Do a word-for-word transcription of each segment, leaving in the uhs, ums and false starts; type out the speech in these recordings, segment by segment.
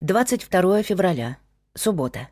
двадцать второе февраля. Суббота.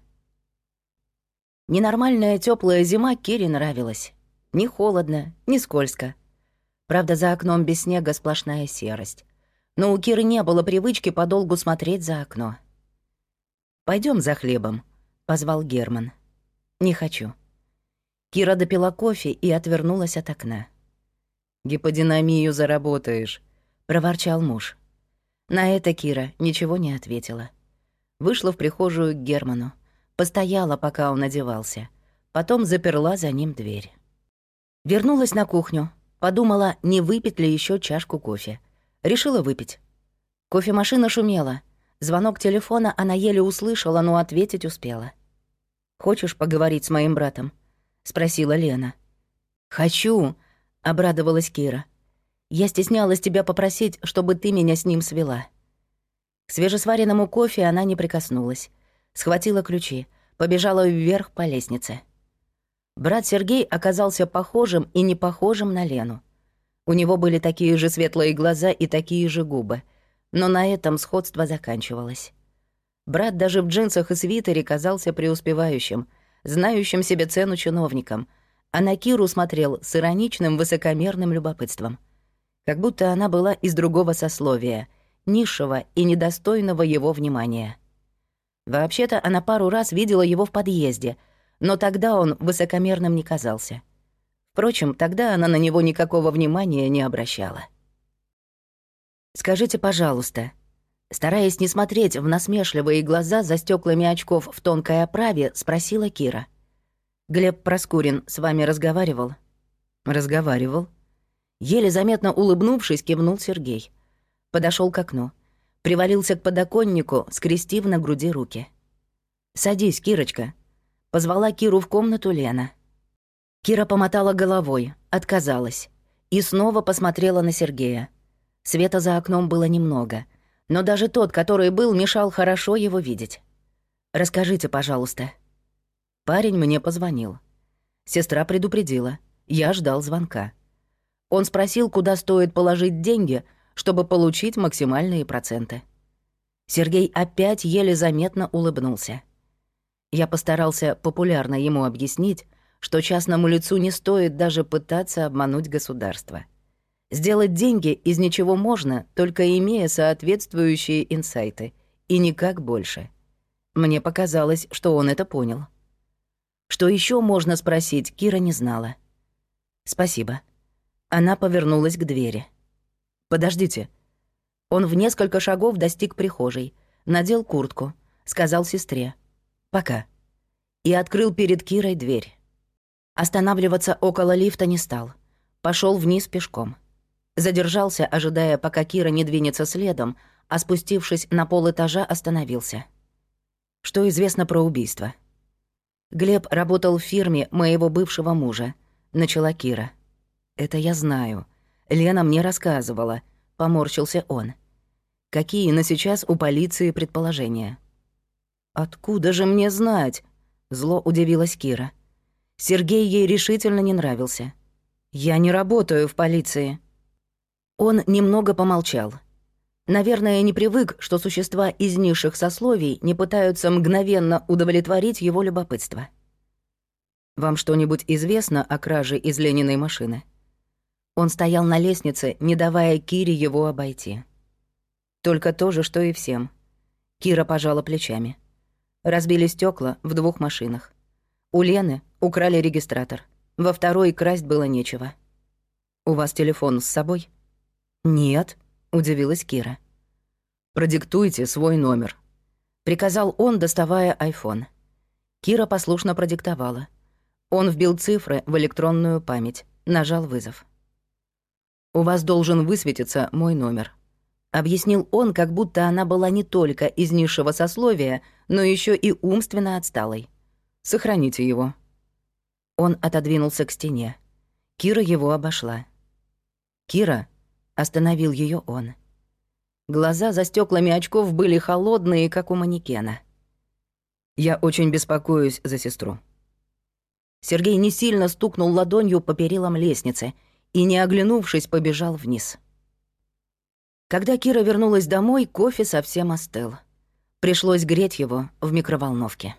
Ненормальная теплая зима Кире нравилась. Ни холодно, ни скользко. Правда, за окном без снега сплошная серость. Но у Киры не было привычки подолгу смотреть за окно. Пойдем за хлебом», — позвал Герман. «Не хочу». Кира допила кофе и отвернулась от окна. «Гиподинамию заработаешь», — проворчал муж. На это Кира ничего не ответила. Вышла в прихожую к Герману. Постояла, пока он одевался. Потом заперла за ним дверь. Вернулась на кухню. Подумала, не выпить ли еще чашку кофе. Решила выпить. Кофемашина шумела. Звонок телефона она еле услышала, но ответить успела. «Хочешь поговорить с моим братом?» — спросила Лена. «Хочу», — обрадовалась Кира. «Я стеснялась тебя попросить, чтобы ты меня с ним свела». К свежесваренному кофе она не прикоснулась. Схватила ключи, побежала вверх по лестнице. Брат Сергей оказался похожим и не похожим на Лену. У него были такие же светлые глаза и такие же губы, но на этом сходство заканчивалось. Брат даже в джинсах и свитере казался преуспевающим, знающим себе цену чиновником, а на Киру смотрел с ироничным высокомерным любопытством. Как будто она была из другого сословия — низшего и недостойного его внимания. Вообще-то она пару раз видела его в подъезде, но тогда он высокомерным не казался. Впрочем, тогда она на него никакого внимания не обращала. «Скажите, пожалуйста», стараясь не смотреть в насмешливые глаза за стеклами очков в тонкой оправе, спросила Кира. «Глеб Проскурин с вами разговаривал?» «Разговаривал». Еле заметно улыбнувшись, кивнул Сергей. Подошел к окну. Привалился к подоконнику, скрестив на груди руки. «Садись, Кирочка», — позвала Киру в комнату Лена. Кира помотала головой, отказалась. И снова посмотрела на Сергея. Света за окном было немного, но даже тот, который был, мешал хорошо его видеть. «Расскажите, пожалуйста». Парень мне позвонил. Сестра предупредила. Я ждал звонка. Он спросил, куда стоит положить деньги, чтобы получить максимальные проценты. Сергей опять еле заметно улыбнулся. Я постарался популярно ему объяснить, что частному лицу не стоит даже пытаться обмануть государство. Сделать деньги из ничего можно, только имея соответствующие инсайты, и никак больше. Мне показалось, что он это понял. Что еще можно спросить, Кира не знала. «Спасибо». Она повернулась к двери. «Подождите». Он в несколько шагов достиг прихожей, надел куртку, сказал сестре «пока» и открыл перед Кирой дверь. Останавливаться около лифта не стал. Пошел вниз пешком. Задержался, ожидая, пока Кира не двинется следом, а спустившись на полэтажа, остановился. «Что известно про убийство?» «Глеб работал в фирме моего бывшего мужа», — начала Кира. «Это я знаю. Лена мне рассказывала», — поморщился он. «Какие на сейчас у полиции предположения?» «Откуда же мне знать?» — зло удивилась Кира. Сергей ей решительно не нравился. «Я не работаю в полиции». Он немного помолчал. Наверное, не привык, что существа из низших сословий не пытаются мгновенно удовлетворить его любопытство. «Вам что-нибудь известно о краже из Лениной машины?» Он стоял на лестнице, не давая Кире его обойти. «Только то же, что и всем». Кира пожала плечами. Разбили стекла в двух машинах. У Лены украли регистратор. Во второй красть было нечего. «У вас телефон с собой?» «Нет», — удивилась Кира. «Продиктуйте свой номер», — приказал он, доставая айфон. Кира послушно продиктовала. Он вбил цифры в электронную память, нажал вызов. «У вас должен высветиться мой номер», — объяснил он, как будто она была не только из низшего сословия, но еще и умственно отсталой. «Сохраните его». Он отодвинулся к стене. Кира его обошла. «Кира», — остановил ее он. Глаза за стеклами очков были холодные, как у манекена. «Я очень беспокоюсь за сестру». Сергей не сильно стукнул ладонью по перилам лестницы и, не оглянувшись, побежал вниз. Когда Кира вернулась домой, кофе совсем остыл. Пришлось греть его в микроволновке.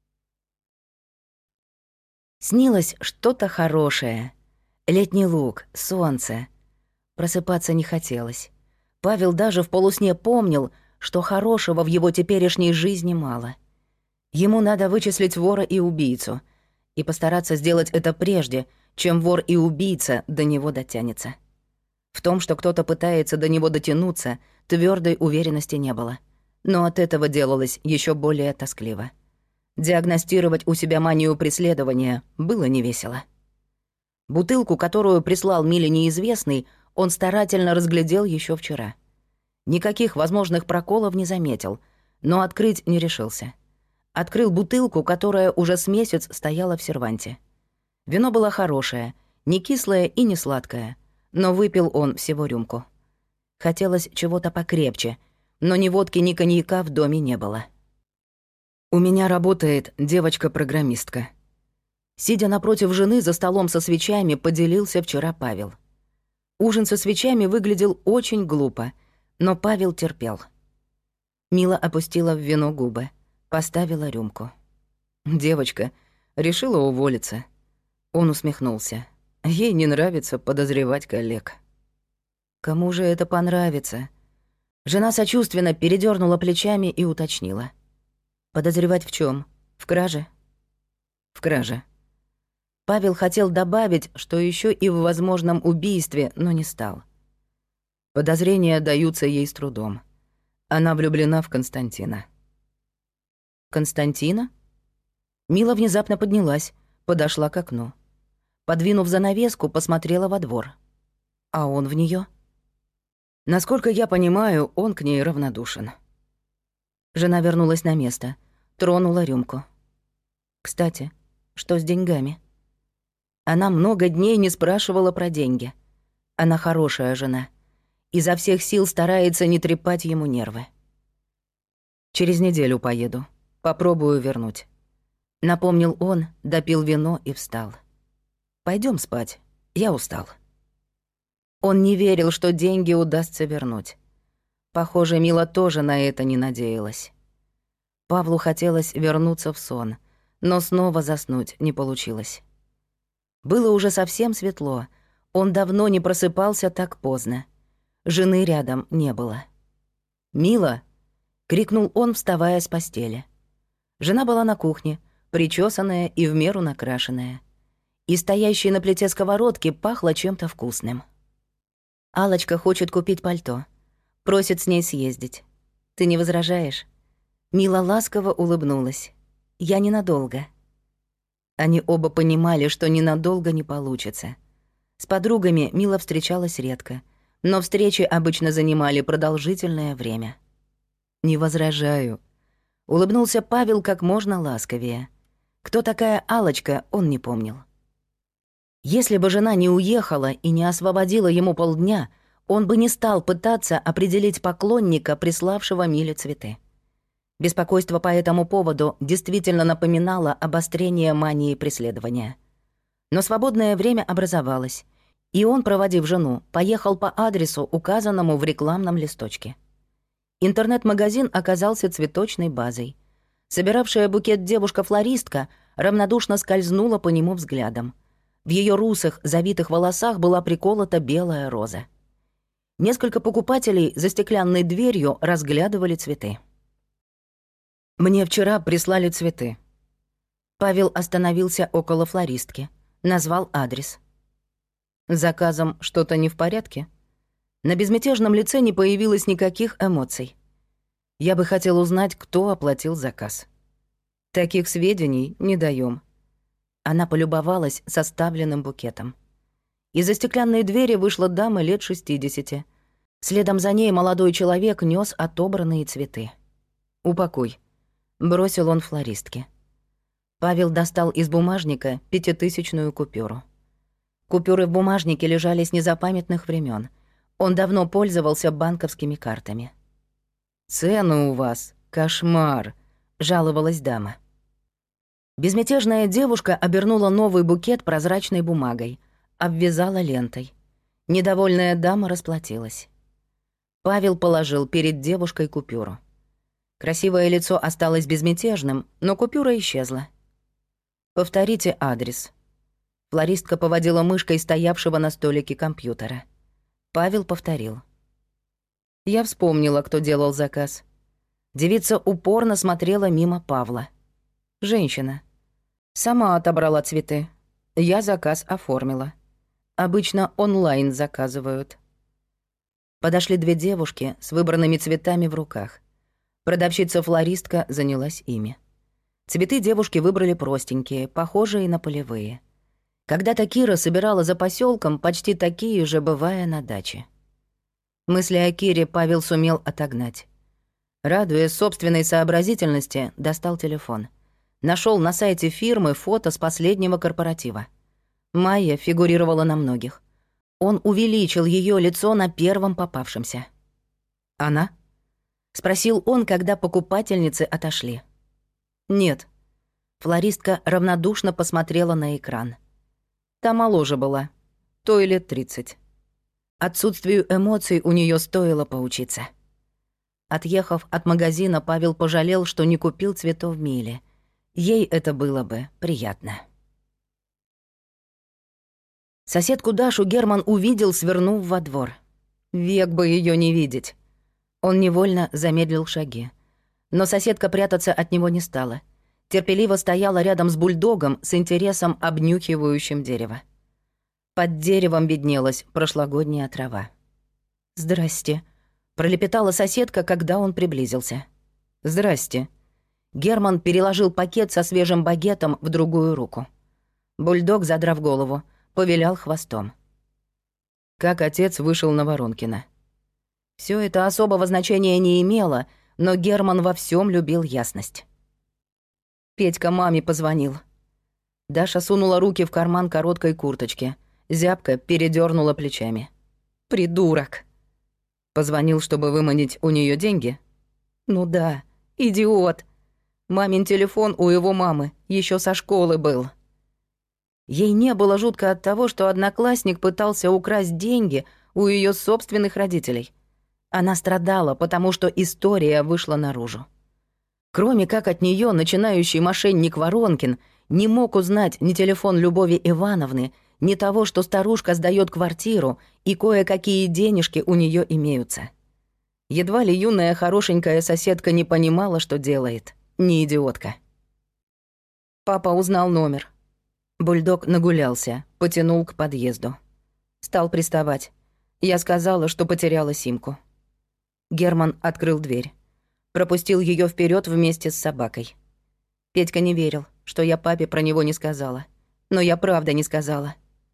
Снилось что-то хорошее. Летний луг, солнце. Просыпаться не хотелось. Павел даже в полусне помнил, что хорошего в его теперешней жизни мало. Ему надо вычислить вора и убийцу, и постараться сделать это прежде, чем вор и убийца до него дотянется. В том, что кто-то пытается до него дотянуться, твердой уверенности не было. Но от этого делалось еще более тоскливо. Диагностировать у себя манию преследования было невесело. Бутылку, которую прислал Миле неизвестный, он старательно разглядел еще вчера. Никаких возможных проколов не заметил, но открыть не решился. Открыл бутылку, которая уже с месяц стояла в серванте. Вино было хорошее, не кислое и не сладкое, но выпил он всего рюмку. Хотелось чего-то покрепче, но ни водки, ни коньяка в доме не было. «У меня работает девочка-программистка». Сидя напротив жены за столом со свечами, поделился вчера Павел. Ужин со свечами выглядел очень глупо, но Павел терпел. Мила опустила в вино губы, поставила рюмку. Девочка решила уволиться. Он усмехнулся. Ей не нравится подозревать коллег. Кому же это понравится? Жена сочувственно передернула плечами и уточнила. Подозревать в чем? В краже? В краже. Павел хотел добавить, что еще и в возможном убийстве, но не стал. Подозрения даются ей с трудом. Она влюблена в Константина. Константина? Мила внезапно поднялась, подошла к окну. Подвинув занавеску, посмотрела во двор. А он в нее. Насколько я понимаю, он к ней равнодушен. Жена вернулась на место, тронула рюмку. Кстати, что с деньгами? Она много дней не спрашивала про деньги. Она хорошая жена. Изо всех сил старается не трепать ему нервы. Через неделю поеду. Попробую вернуть. Напомнил он, допил вино и встал. Пойдем спать. Я устал. Он не верил, что деньги удастся вернуть. Похоже, Мила тоже на это не надеялась. Павлу хотелось вернуться в сон, но снова заснуть не получилось. Было уже совсем светло. Он давно не просыпался так поздно. Жены рядом не было. «Мила!» — крикнул он, вставая с постели. Жена была на кухне, причесанная и в меру накрашенная. И стоящей на плите сковородки пахло чем-то вкусным. «Алочка хочет купить пальто. Просит с ней съездить. Ты не возражаешь?» Мила ласково улыбнулась. «Я ненадолго». Они оба понимали, что ненадолго не получится. С подругами Мила встречалась редко, но встречи обычно занимали продолжительное время. «Не возражаю», — улыбнулся Павел как можно ласковее. Кто такая Алочка, он не помнил. Если бы жена не уехала и не освободила ему полдня, он бы не стал пытаться определить поклонника, приславшего Миле цветы. Беспокойство по этому поводу действительно напоминало обострение мании преследования. Но свободное время образовалось, и он, проводив жену, поехал по адресу, указанному в рекламном листочке. Интернет-магазин оказался цветочной базой. Собиравшая букет девушка-флористка равнодушно скользнула по нему взглядом. В ее русых, завитых волосах была приколота белая роза. Несколько покупателей за стеклянной дверью разглядывали цветы. «Мне вчера прислали цветы». Павел остановился около флористки, назвал адрес. «С заказом что-то не в порядке?» На безмятежном лице не появилось никаких эмоций. «Я бы хотел узнать, кто оплатил заказ». «Таких сведений не даём». Она полюбовалась составленным букетом. Из-за стеклянной двери вышла дама лет шестидесяти. Следом за ней молодой человек нёс отобранные цветы. «Упакуй», — бросил он флористке. Павел достал из бумажника пятитысячную купюру. Купюры в бумажнике лежали с незапамятных времен. Он давно пользовался банковскими картами. «Цены у вас кошмар», — жаловалась дама. Безмятежная девушка обернула новый букет прозрачной бумагой, обвязала лентой. Недовольная дама расплатилась. Павел положил перед девушкой купюру. Красивое лицо осталось безмятежным, но купюра исчезла. «Повторите адрес». Флористка поводила мышкой стоявшего на столике компьютера. Павел повторил. Я вспомнила, кто делал заказ. Девица упорно смотрела мимо Павла. Женщина. Сама отобрала цветы. Я заказ оформила. Обычно онлайн заказывают. Подошли две девушки с выбранными цветами в руках. Продавщица-флористка занялась ими. Цветы девушки выбрали простенькие, похожие на полевые. Когда-то Кира собирала за посёлком почти такие же, бывая на даче. Мысли о Кире Павел сумел отогнать. Радуясь собственной сообразительности, достал телефон. Нашёл на сайте фирмы фото с последнего корпоратива. Майя фигурировала на многих. Он увеличил её лицо на первом попавшемся. «Она?» — спросил он, когда покупательницы отошли. «Нет». Флористка равнодушно посмотрела на экран. Та моложе была, то и лет тридцать. Отсутствию эмоций у неё стоило поучиться. Отъехав от магазина, Павел пожалел, что не купил цветов Миле. Ей это было бы приятно. Соседку Дашу Герман увидел, свернув во двор. Век бы её не видеть. Он невольно замедлил шаги. Но соседка прятаться от него не стала. Терпеливо стояла рядом с бульдогом, с интересом обнюхивающим дерево. Под деревом виднелась прошлогодняя трава. «Здрасте», — пролепетала соседка, когда он приблизился. «Здрасте». Герман переложил пакет со свежим багетом в другую руку. Бульдог, задрав голову, повилял хвостом. Как отец вышел на Воронкина. Всё это особого значения не имело, но Герман во всём любил ясность. Петька маме позвонил. Даша сунула руки в карман короткой курточки. Зябко передёрнула плечами. «Придурок!» Позвонил, чтобы выманить у неё деньги? Ну да, идиот. Мамин телефон у его мамы ещё со школы был. Ей не было жутко от того, что одноклассник пытался украсть деньги у её собственных родителей. Она страдала, потому что история вышла наружу. Кроме как от неё начинающий мошенник Воронкин не мог узнать ни телефон Любови Ивановны, ни того, что старушка сдаёт квартиру и кое-какие денежки у неё имеются. Едва ли юная хорошенькая соседка не понимала, что делает. Не идиотка. Папа узнал номер. Бульдог нагулялся, потянул к подъезду. Стал приставать. Я сказала, что потеряла симку. Герман открыл дверь. Пропустил её вперёд вместе с собакой. Петька не верил, что я папе про него не сказала. Но я правда не сказала.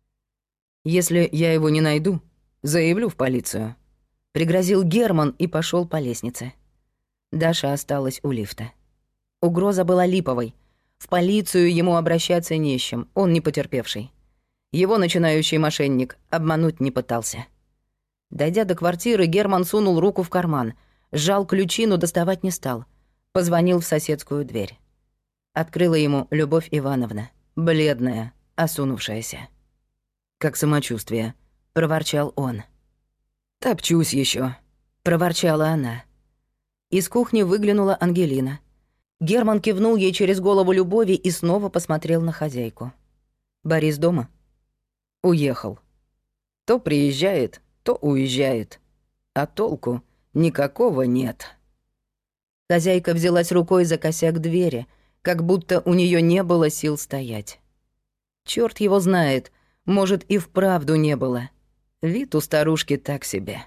«Если я его не найду, заявлю в полицию», — пригрозил Герман и пошёл по лестнице. Даша осталась у лифта. Угроза была липовой. В полицию ему обращаться не с чем, он не потерпевший. Его начинающий мошенник обмануть не пытался. Дойдя до квартиры, Герман сунул руку в карман, сжал ключи, но доставать не стал. Позвонил в соседскую дверь. Открыла ему Любовь Ивановна, бледная, осунувшаяся. «Как самочувствие?» — проворчал он. «Топчусь ещё», — проворчала она. Из кухни выглянула Ангелина. Герман кивнул ей через голову Любови и снова посмотрел на хозяйку. «Борис дома?» «Уехал. То приезжает, то уезжает. А толку никакого нет». Хозяйка взялась рукой за косяк двери, как будто у неё не было сил стоять. Чёрт его знает, может, и вправду не было. Вид у старушки так себе.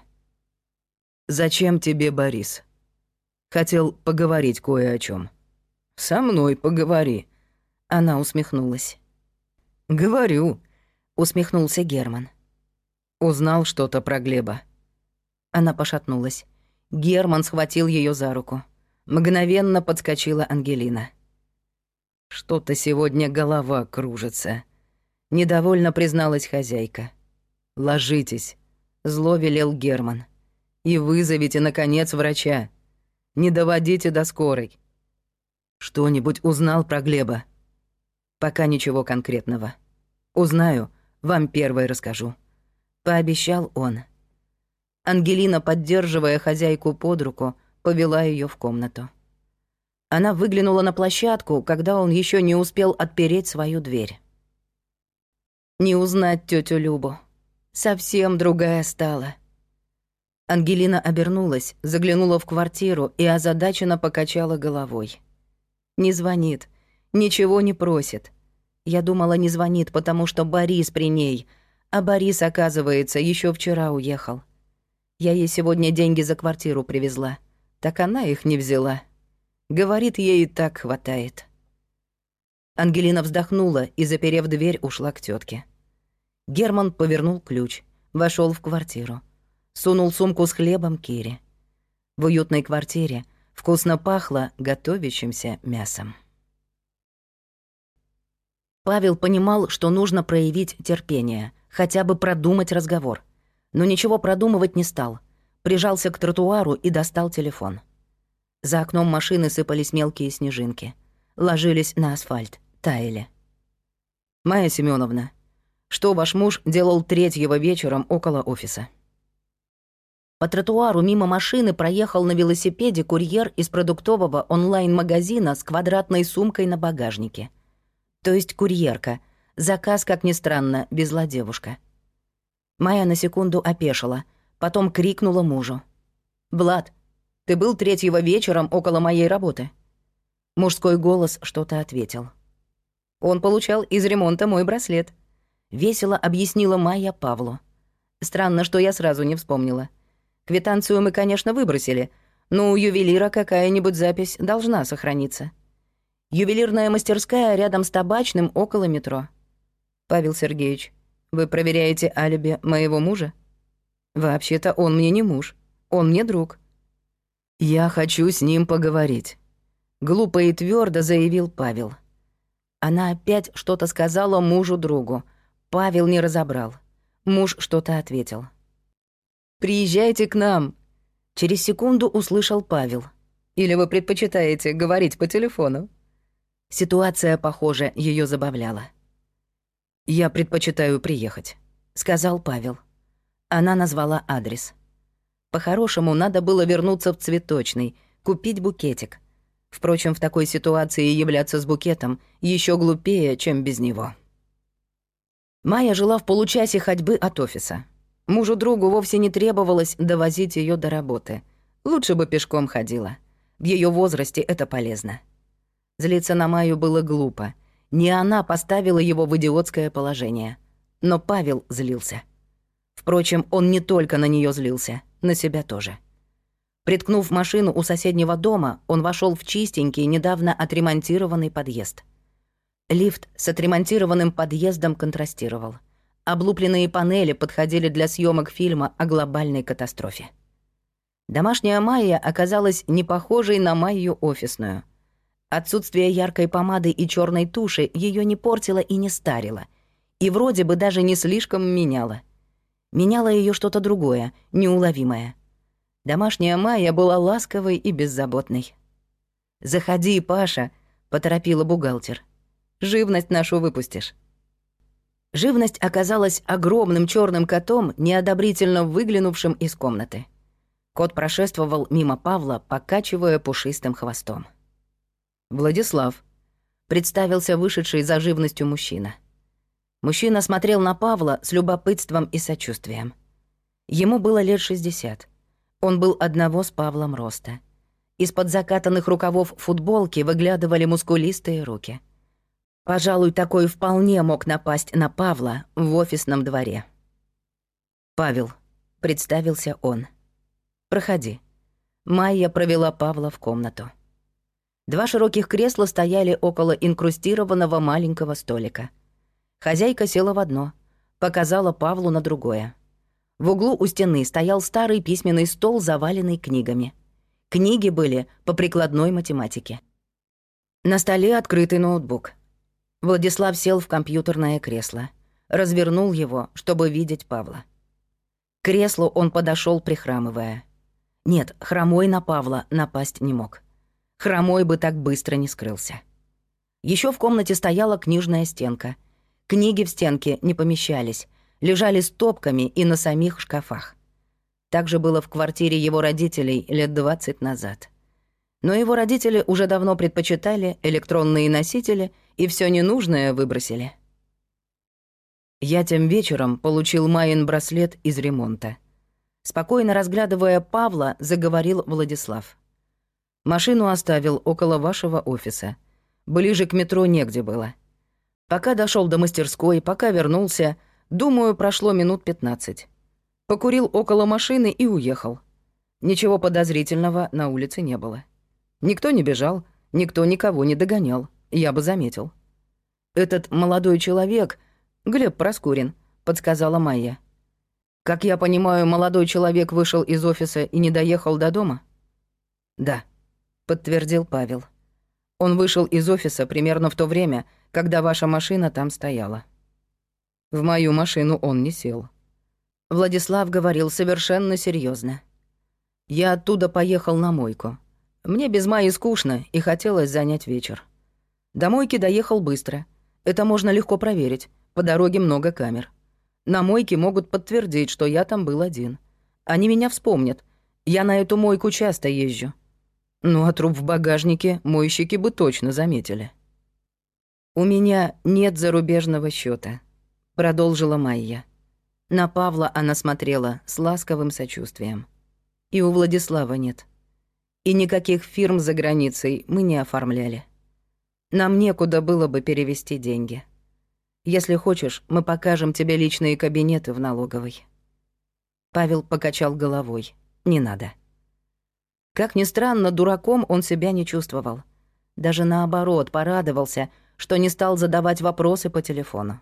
«Зачем тебе, Борис?» «Хотел поговорить кое о чём». «Со мной поговори», — она усмехнулась. «Говорю», — усмехнулся Герман. «Узнал что-то про Глеба». Она пошатнулась. Герман схватил её за руку. Мгновенно подскочила Ангелина. «Что-то сегодня голова кружится», — недовольно призналась хозяйка. «Ложитесь», — зло велел Герман. «И вызовите, наконец, врача. Не доводите до скорой». «Что-нибудь узнал про Глеба?» «Пока ничего конкретного. Узнаю, вам первой расскажу», — пообещал он. Ангелина, поддерживая хозяйку под руку, повела её в комнату. Она выглянула на площадку, когда он еще не успел отпереть свою дверь. Не узнать тетю Любу. Совсем другая стала. Ангелина обернулась, заглянула в квартиру и озадаченно покачала головой. Не звонит, ничего не просит. Я думала, не звонит, потому что Борис при ней, а Борис, оказывается, еще вчера уехал. Я ей сегодня деньги за квартиру привезла, так она их не взяла. Говорит, ей и так хватает. Ангелина вздохнула и, заперев дверь, ушла к тетке. Герман повернул ключ, вошел в квартиру. Сунул сумку с хлебом Кире. В уютной квартире вкусно пахло готовящимся мясом. Павел понимал, что нужно проявить терпение, хотя бы продумать разговор. Но ничего продумывать не стал. Прижался к тротуару и достал телефон. За окном машины сыпались мелкие снежинки. Ложились на асфальт, таяли. «Майя Семеновна, что ваш муж делал третьего вечером около офиса?» По тротуару мимо машины проехал на велосипеде курьер из продуктового онлайн-магазина с квадратной сумкой на багажнике. То есть курьерка. Заказ, как ни странно, везла девушка. Майя на секунду опешила, потом крикнула мужу. «Влад, ты был третьего вечером около моей работы?» Мужской голос что-то ответил. «Он получал из ремонта мой браслет», — весело объяснила Майя Павлу. «Странно, что я сразу не вспомнила. Квитанцию мы, конечно, выбросили, но у ювелира какая-нибудь запись должна сохраниться. Ювелирная мастерская рядом с табачным около метро. Павел Сергеевич, вы проверяете алиби моего мужа? Вообще-то он мне не муж, он мне друг». «Я хочу с ним поговорить», — глупо и твердо заявил Павел. Она опять что-то сказала мужу-другу. Павел не разобрал. Муж что-то ответил. «Приезжайте к нам», — через секунду услышал Павел. «Или вы предпочитаете говорить по телефону?» Ситуация, похоже, ее забавляла. «Я предпочитаю приехать», — сказал Павел. Она назвала адрес. По-хорошему, надо было вернуться в цветочный, купить букетик. Впрочем, в такой ситуации являться с букетом еще глупее, чем без него. Майя жила в получасе ходьбы от офиса. Мужу-другу вовсе не требовалось довозить ее до работы. Лучше бы пешком ходила. В ее возрасте это полезно. Злиться на Майю было глупо. Не она поставила его в идиотское положение. Но Павел злился. Впрочем, он не только на нее злился, на себя тоже. Приткнув машину у соседнего дома, он вошел в чистенький, недавно отремонтированный подъезд. Лифт с отремонтированным подъездом контрастировал. Облупленные панели подходили для съемок фильма о глобальной катастрофе. Домашняя Майя оказалась не похожей на Майю офисную. Отсутствие яркой помады и черной туши ее не портило и не старило, и вроде бы даже не слишком меняло. Меняло ее что-то другое, неуловимое. Домашняя Майя была ласковой и беззаботной. «Заходи, Паша», — поторопила бухгалтер. «Живность нашу выпустишь». Живность оказалась огромным черным котом, неодобрительно выглянувшим из комнаты. Кот прошествовал мимо Павла, покачивая пушистым хвостом. «Владислав», — представился вышедший за живностью мужчина. Мужчина смотрел на Павла с любопытством и сочувствием. Ему было лет шестьдесят. Он был одного с Павлом роста. Из-под закатанных рукавов футболки выглядывали мускулистые руки. Пожалуй, такой вполне мог напасть на Павла в офисном дворе. «Павел», — представился он. «Проходи». Майя провела Павла в комнату. Два широких кресла стояли около инкрустированного маленького столика. Хозяйка села в одно, показала Павлу на другое. В углу у стены стоял старый письменный стол, заваленный книгами. Книги были по прикладной математике. На столе открытый ноутбук. Владислав сел в компьютерное кресло, развернул его, чтобы видеть Павла. К креслу он подошел, прихрамывая. Нет, хромой на Павла напасть не мог. Хромой бы так быстро не скрылся. Еще в комнате стояла книжная стенка. Книги в стенке не помещались, лежали стопками и на самих шкафах. Так же было в квартире его родителей лет двадцать назад. Но его родители уже давно предпочитали электронные носители и все ненужное выбросили. Я тем вечером получил Майин браслет из ремонта. Спокойно разглядывая Павла, заговорил Владислав. «Машину оставил около вашего офиса. Ближе к метро негде было. Пока дошел до мастерской, пока вернулся, думаю, прошло минут пятнадцать. Покурил около машины и уехал. Ничего подозрительного на улице не было. Никто не бежал, никто никого не догонял, я бы заметил. Этот молодой человек, Глеб Проскурин, подсказала Майя. Как я понимаю, молодой человек вышел из офиса и не доехал до дома? Да, подтвердил Павел. Он вышел из офиса примерно в то время, когда ваша машина там стояла. В мою машину он не сел. Владислав говорил совершенно серьезно. Я оттуда поехал на мойку. Мне без Майи скучно, и хотелось занять вечер. До мойки доехал быстро. Это можно легко проверить. По дороге много камер. На мойке могут подтвердить, что я там был один. Они меня вспомнят. Я на эту мойку часто езжу. Ну а труп в багажнике мойщики бы точно заметили. «У меня нет зарубежного счета, продолжила Майя. На Павла она смотрела с ласковым сочувствием. И у Владислава нет. И никаких фирм за границей мы не оформляли. Нам некуда было бы перевести деньги. Если хочешь, мы покажем тебе личные кабинеты в налоговой». Павел покачал головой. «Не надо». Как ни странно, дураком он себя не чувствовал. Даже наоборот, порадовался, что не стал задавать вопросы по телефону.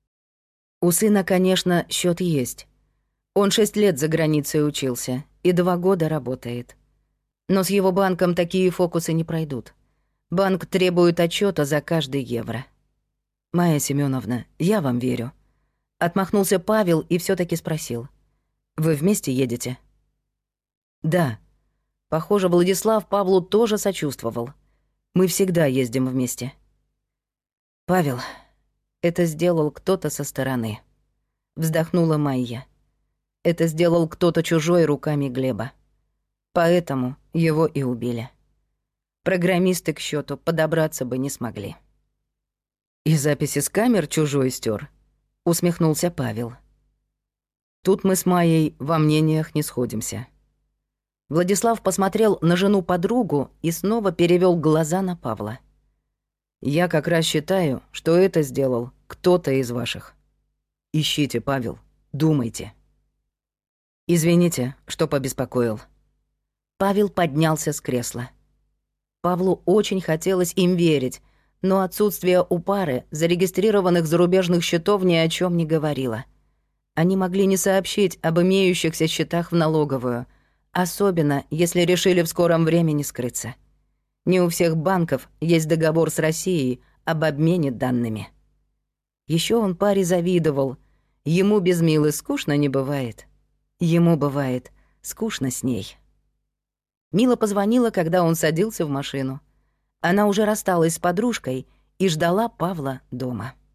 У сына, конечно, счет есть. Он шесть лет за границей учился и два года работает. Но с его банком такие фокусы не пройдут. Банк требует отчета за каждый евро. «Майя Семеновна, я вам верю». Отмахнулся Павел и все таки спросил. «Вы вместе едете?» «Да». Похоже, Владислав Павлу тоже сочувствовал. «Мы всегда ездим вместе». «Павел, это сделал кто-то со стороны». Вздохнула Майя. «Это сделал кто-то чужой руками Глеба. Поэтому его и убили. Программисты к счету подобраться бы не смогли». «И записи с камер чужой стер», — усмехнулся Павел. «Тут мы с Майей во мнениях не сходимся». Владислав посмотрел на жену-подругу и снова перевел глаза на Павла. «Я как раз считаю, что это сделал кто-то из ваших. Ищите, Павел, думайте». «Извините, что побеспокоил». Павел поднялся с кресла. Павлу очень хотелось им верить, но отсутствие у пары зарегистрированных зарубежных счетов ни о чем не говорило. Они могли не сообщить об имеющихся счетах в налоговую, особенно если решили в скором времени скрыться. Не у всех банков есть договор с Россией об обмене данными. Еще он паре завидовал. Ему без Милы скучно не бывает. Ему бывает скучно с ней. Мила позвонила, когда он садился в машину. Она уже рассталась с подружкой и ждала Павла дома.